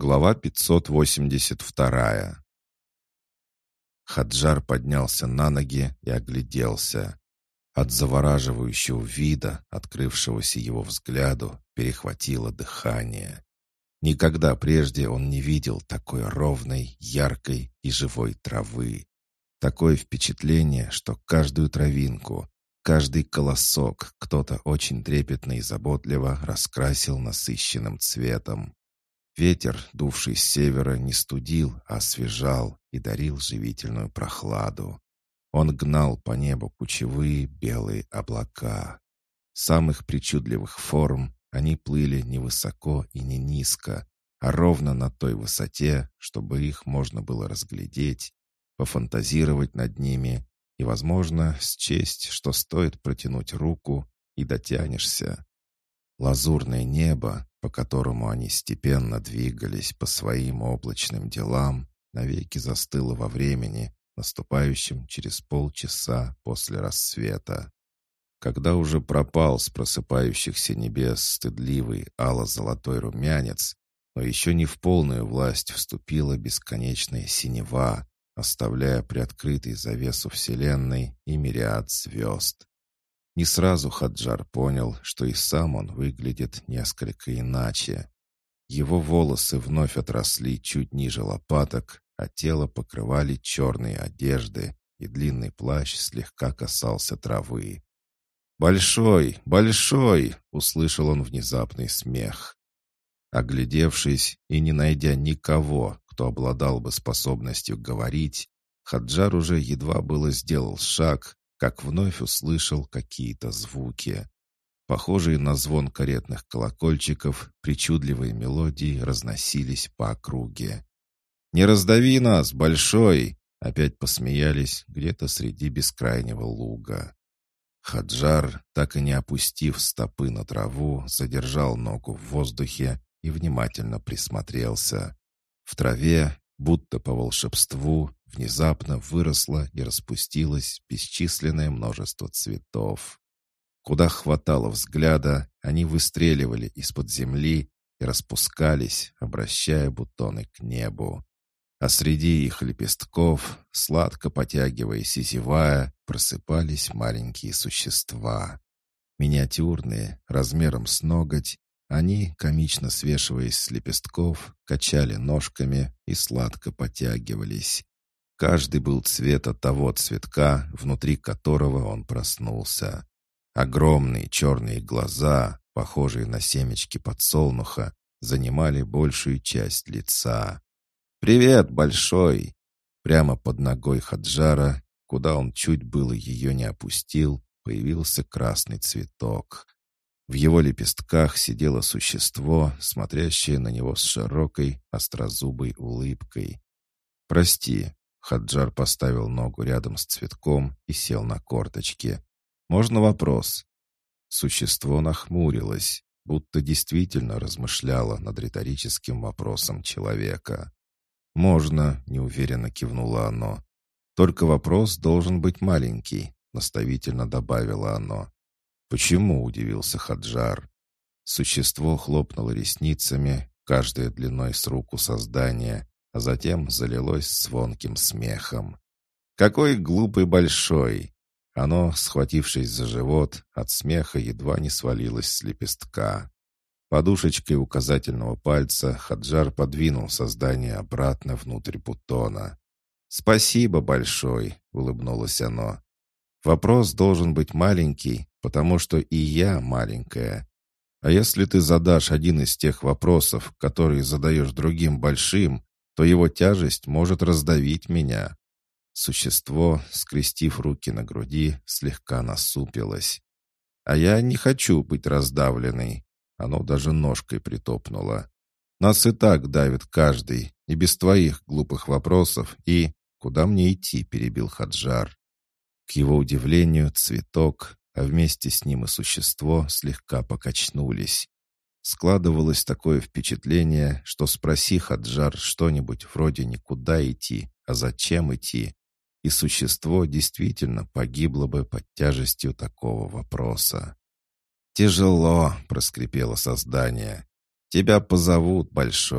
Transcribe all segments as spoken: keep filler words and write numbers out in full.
Глава пятьсот восемьдесят два. Хаджар поднялся на ноги и огляделся. От завораживающего вида, открывшегося его взгляду, перехватило дыхание. Никогда прежде он не видел такой ровной, яркой и живой травы. Такое впечатление, что каждую травинку, каждый колосок кто-то очень трепетно и заботливо раскрасил насыщенным цветом. Ветер, дувший с севера, не студил, а освежал и дарил живительную прохладу. Он гнал по небу кучевые белые облака. Самых причудливых форм они плыли не высоко и не низко, а ровно на той высоте, чтобы их можно было разглядеть, пофантазировать над ними и, возможно, счесть, что стоит протянуть руку и дотянешься. Лазурное небо, по которому они степенно двигались по своим облачным делам, навеки застыло во времени, наступающем через полчаса после рассвета. Когда уже пропал с просыпающихся небес стыдливый ало-золотой румянец, но еще не в полную власть вступила бесконечная синева, оставляя приоткрытой завесу вселенной и мириад звезд. Не сразу Хаджар понял, что и сам он выглядит несколько иначе. Его волосы вновь отросли чуть ниже лопаток, а тело покрывали черные одежды, и длинный плащ слегка касался травы. «Большой! Большой!» — услышал он внезапный смех. Оглядевшись и не найдя никого, кто обладал бы способностью говорить, Хаджар уже едва было сделал шаг, как вновь услышал какие-то звуки. Похожие на звон каретных колокольчиков, причудливые мелодии разносились по округе. «Не раздави нас, Большой!» — опять посмеялись где-то среди бескрайнего луга. Хаджар, так и не опустив стопы на траву, задержал ногу в воздухе и внимательно присмотрелся. В траве, будто по волшебству, внезапно выросло и распустилось бесчисленное множество цветов. Куда хватало взгляда, они выстреливали из-под земли и распускались, обращая бутоны к небу. А среди их лепестков, сладко потягиваясь и зевая, просыпались маленькие существа. Миниатюрные, размером с ноготь, они, комично свешиваясь с лепестков, качали ножками и сладко потягивались. Каждый был цвета того цветка, внутри которого он проснулся. Огромные черные глаза, похожие на семечки подсолнуха, занимали большую часть лица. «Привет, Большой!» Прямо под ногой Хаджара, куда он чуть было ее не опустил, появился красный цветок. В его лепестках сидело существо, смотрящее на него с широкой, острозубой улыбкой. «Прости», — Хаджар поставил ногу рядом с цветком и сел на корточки. «Можно вопрос?» Существо нахмурилось, будто действительно размышляло над риторическим вопросом человека. «Можно», — неуверенно кивнуло оно. «Только вопрос должен быть маленький», — наставительно добавило оно. «Почему?» — удивился Хаджар. Существо хлопнуло ресницами, каждая длиной с руку создания, а затем залилось звонким смехом. «Какой глупый Большой!» Оно, схватившись за живот, от смеха едва не свалилось с лепестка. Подушечкой указательного пальца Хаджар подвинул создание обратно внутрь бутона. «Спасибо, Большой!» — улыбнулось оно. «Вопрос должен быть маленький, потому что и я маленькая. А если ты задашь один из тех вопросов, которые задаешь другим большим, то его тяжесть может раздавить меня». Существо, скрестив руки на груди, слегка насупилось. «А я не хочу быть раздавленной». Оно даже ножкой притопнуло. «Нас и так давит каждый, и без твоих глупых вопросов, и...» «Куда мне идти?» — перебил Хаджар. К его удивлению, цветок, а вместе с ним и существо, слегка покачнулись. Складывалось такое впечатление, что спроси Хаджар что-нибудь вроде «не куда идти», а «зачем идти», и существо действительно погибло бы под тяжестью такого вопроса. «Тяжело», — проскрипело создание. «Тебя позовут, Большой.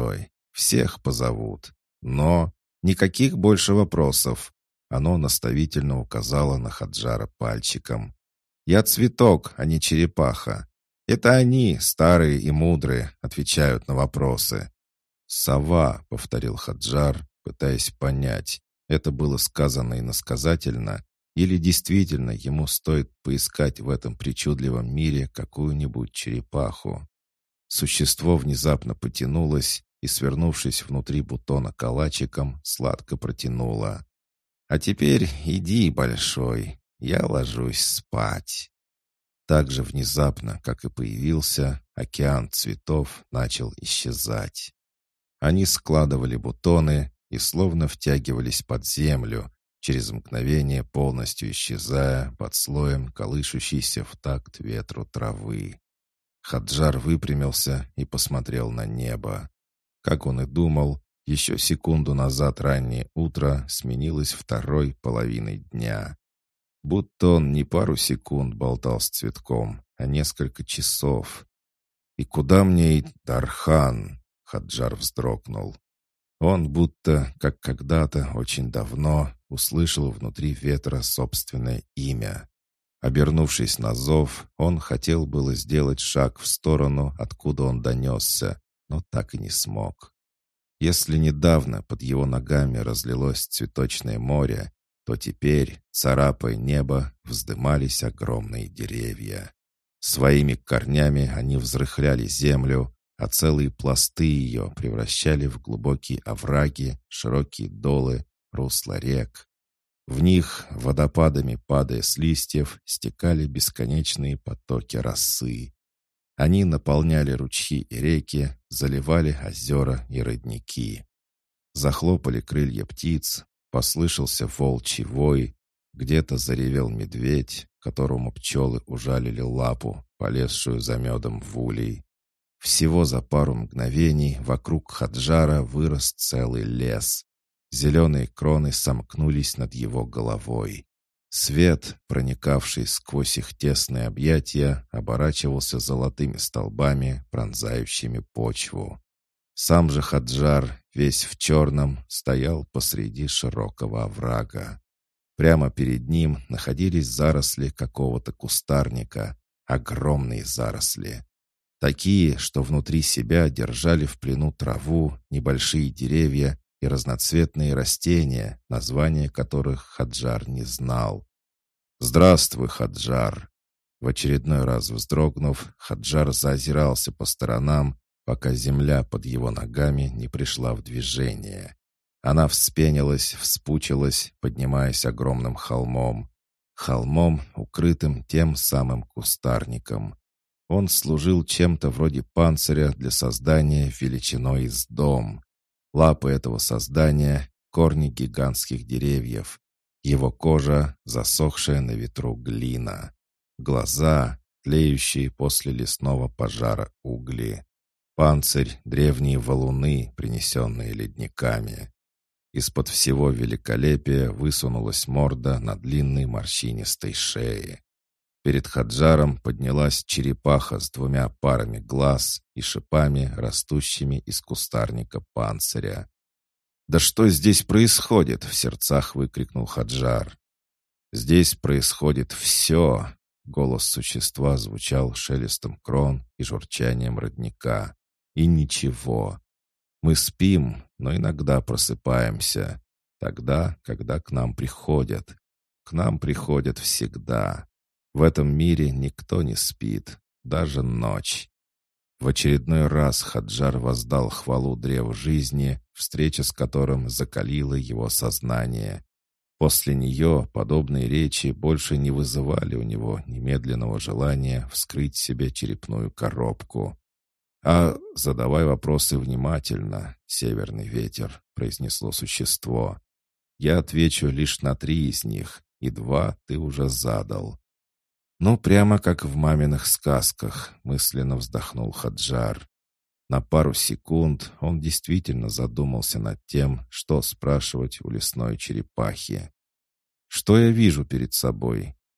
Всех позовут. Но никаких больше вопросов. Оно наставительно указало на Хаджара пальчиком. «Я цветок, а не черепаха. Это они, старые и мудрые, отвечают на вопросы». «Сова», — повторил Хаджар, пытаясь понять, это было сказано иносказательно, или действительно ему стоит поискать в этом причудливом мире какую-нибудь черепаху. Существо внезапно потянулось и, свернувшись внутри бутона калачиком, сладко протянуло. «А теперь иди, большой, я ложусь спать». Так же внезапно, как и появился, океан цветов начал исчезать. Они складывали бутоны и словно втягивались под землю, через мгновение полностью исчезая под слоем колышущейся в такт ветру травы. Хаджар выпрямился и посмотрел на небо. Как он и думал, еще секунду назад раннее утро сменилось второй половиной дня. Будто он не пару секунд болтал с цветком, а несколько часов. «И куда мне, Дархан?» — Хаджар вздрогнул. Он будто, как когда-то очень давно, услышал внутри ветра собственное имя. Обернувшись на зов, он хотел было сделать шаг в сторону, откуда он донесся, но так и не смог. Если недавно под его ногами разлилось цветочное море, то теперь, царапая небо, вздымались огромные деревья. Своими корнями они взрыхляли землю, а целые пласты ее превращали в глубокие овраги, широкие долы, русла рек. В них, водопадами падая с листьев, стекали бесконечные потоки росы. Они наполняли ручьи и реки, заливали озера и родники. Захлопали крылья птиц, послышался волчий вой, где-то заревел медведь, которому пчелы ужалили лапу, полезшую за медом в улей. Всего за пару мгновений вокруг Хаджара вырос целый лес. Зеленые кроны сомкнулись над его головой. Свет, проникавший сквозь их тесные объятия, оборачивался золотыми столбами, пронзающими почву. Сам же Хаджар, весь в черном, стоял посреди широкого оврага. Прямо перед ним находились заросли какого-то кустарника, огромные заросли. Такие, что внутри себя держали в плену траву, небольшие деревья и разноцветные растения, названия которых Хаджар не знал. «Здравствуй, Хаджар!» В очередной раз вздрогнув, Хаджар заозирался по сторонам, пока земля под его ногами не пришла в движение. Она вспенилась, вспучилась, поднимаясь огромным холмом. Холмом, укрытым тем самым кустарником. Он служил чем-то вроде панциря для создания величиной с дом. Лапы этого создания — корни гигантских деревьев. Его кожа — засохшая на ветру глина. Глаза — тлеющие после лесного пожара угли. Панцирь — древние валуны, принесенные ледниками. Из-под всего великолепия высунулась морда на длинной морщинистой шее. Перед Хаджаром поднялась черепаха с двумя парами глаз и шипами, растущими из кустарника панциря. «Да что здесь происходит?» — в сердцах выкрикнул Хаджар. «Здесь происходит все!» — голос существа звучал шелестом крон и журчанием родника. «И ничего. Мы спим, но иногда просыпаемся. Тогда, когда к нам приходят. К нам приходят всегда. В этом мире никто не спит, даже ночь». В очередной раз Хаджар воздал хвалу древу жизни, встреча с которым закалила его сознание. После нее подобные речи больше не вызывали у него немедленного желания вскрыть себе черепную коробку. «А задавай вопросы внимательно, северный ветер», — произнесло существо. «Я отвечу лишь на три из них, и два ты уже задал». «Ну, прямо как в маминых сказках», — мысленно вздохнул Хаджар. На пару секунд он действительно задумался над тем, что спрашивать у лесной черепахи. «Что я вижу перед собой?»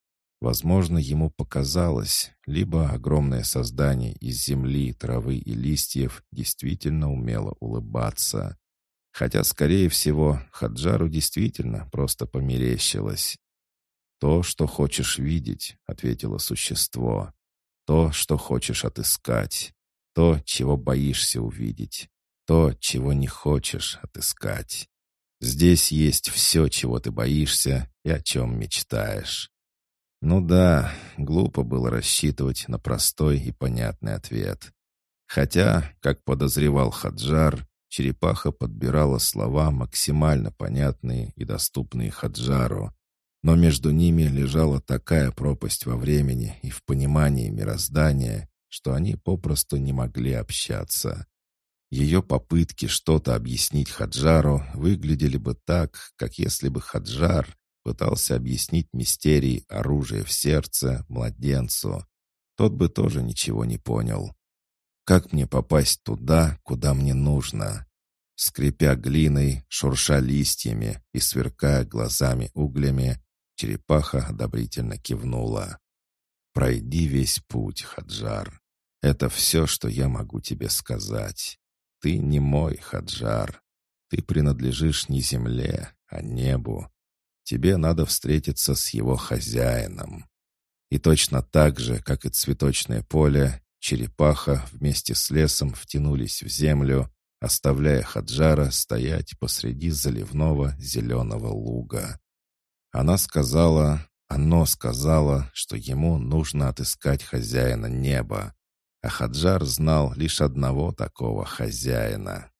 Возможно, ему показалось, либо огромное создание из земли, травы и листьев действительно умело улыбаться. Хотя, скорее всего, Хаджару действительно просто померещилось. «То, что хочешь видеть», — ответило существо. «То, что хочешь отыскать. То, чего боишься увидеть. То, чего не хочешь отыскать. Здесь есть все, чего ты боишься и о чем мечтаешь». Ну да, глупо было рассчитывать на простой и понятный ответ. Хотя, как подозревал Хаджар, черепаха подбирала слова максимально понятные и доступные Хаджару, но между ними лежала такая пропасть во времени и в понимании мироздания, что они попросту не могли общаться. Ее попытки что-то объяснить Хаджару выглядели бы так, как если бы Хаджар пытался объяснить мистерии оружия в сердце младенцу. Тот бы тоже ничего не понял. Как мне попасть туда, куда мне нужно? Скрипя глиной, шурша листьями и сверкая глазами углями, черепаха одобрительно кивнула. «Пройди весь путь, Хаджар. Это все, что я могу тебе сказать. Ты не мой, Хаджар. Ты принадлежишь не земле, а небу. Тебе надо встретиться с его хозяином». И точно так же, как и цветочное поле, черепаха вместе с лесом втянулись в землю, оставляя Хаджара стоять посреди заливного зеленого луга. Она сказала, оно сказала, что ему нужно отыскать хозяина неба, а Хаджар знал лишь одного такого хозяина.